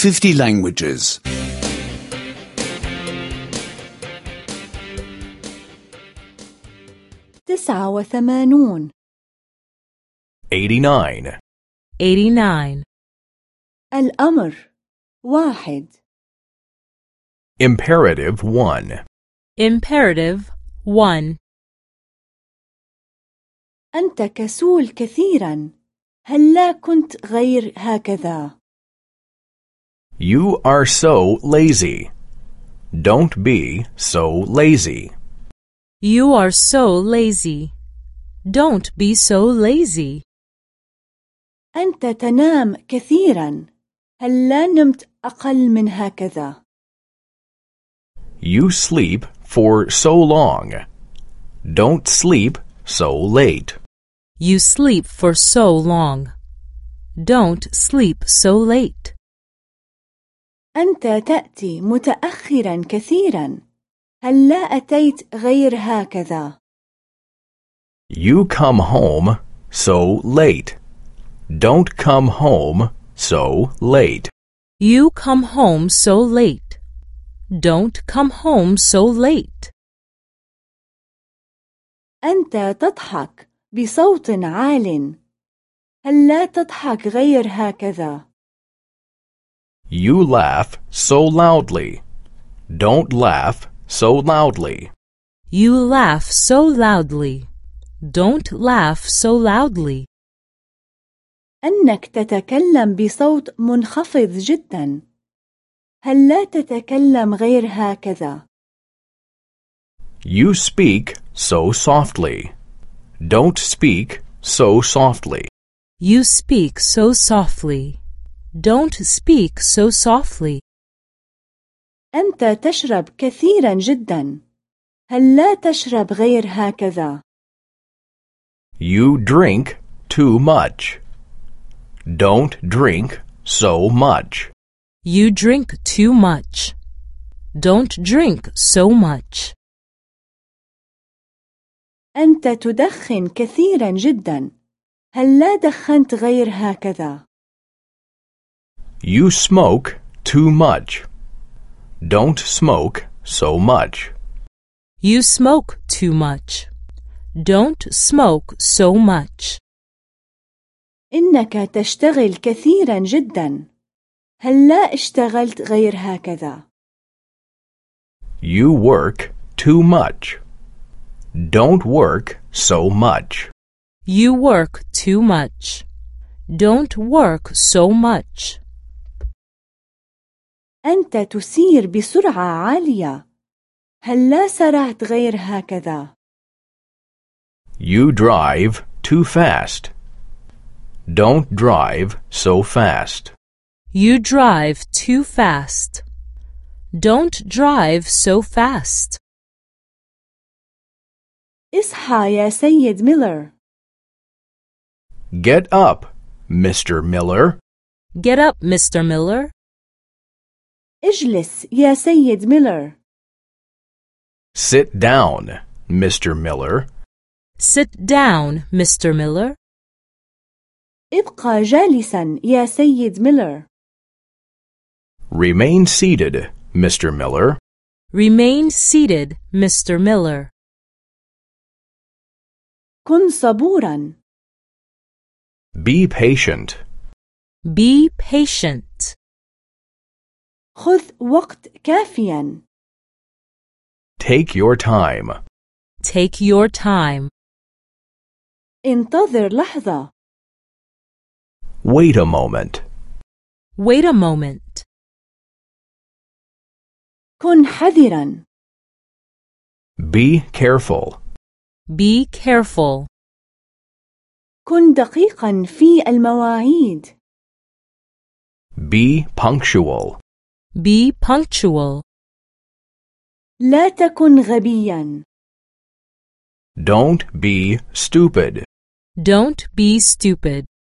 50 languages. 89 89. 89. الأمر 1 Imperative 1. Imperative 1. أنت كسول كثيرا. هل لا كنت غير هكذا؟ You are so lazy. Don't be so lazy. You are so lazy. Don't be so lazy. أنت تنام كثيرا. هل لا نمت أقل من هكذا؟ You sleep for so long. Don't sleep so late. You sleep for so long. Don't sleep so late. أنت تأتي متأخرا كثيرا. هل لا أتيت غير هكذا؟ You come home so late. Don't come home so late. You come home so late. Don't come home so late. أنت تضحك بصوت عال. هل لا تضحك غير هكذا؟ You laugh so loudly. Don't laugh so loudly. You laugh so loudly. Don't laugh so loudly. أنك تتكلم بصوت منخفض جدا. هل لا تتكلم غير هكذا؟ You speak so softly. Don't speak so softly. You speak so softly. Don't speak so softly. أنت تشرب كثيرا جدا. هل لا تشرب غير هكذا؟ You drink too much. Don't drink so much. You drink too much. Don't drink so much. أنت تدخن كثيرا جدا. هل لا دخنت غير هكذا؟ You smoke too much. Don't smoke so much. You smoke too much. Don't smoke so much. إنك تشتغل كثيرا جدا. هل لا اشتغلت غير هكذا؟ You work too much. Don't work so much. You work too much. Don't work so much. أنت تسير بسرعة عالية. هل لا سرعت غير هكذا؟ You drive too fast. Don't drive so fast. You drive too fast. Don't drive so fast. اصحى يا سيد ميلر. Get up, Mr. Miller. Get up, Mr. Miller. اجلس يا سيد ميلر. Sit down, Mr. Miller. Sit down, Mr. Miller. ابقى جالسا يا سيد ميلر. Remain seated, Mr. Miller. Remain seated, Mr. Miller. كن صبورا. Be patient. Be patient. خذ وقت كافيا. Take your time. Take your time. انتظر لحظة. Wait a moment. Wait a moment. كن حذرا. Be careful. Be careful. كن دقيقا في المواعيد. Be punctual. Be punctual. لا تكن غبيا. Don't be stupid. Don't be stupid.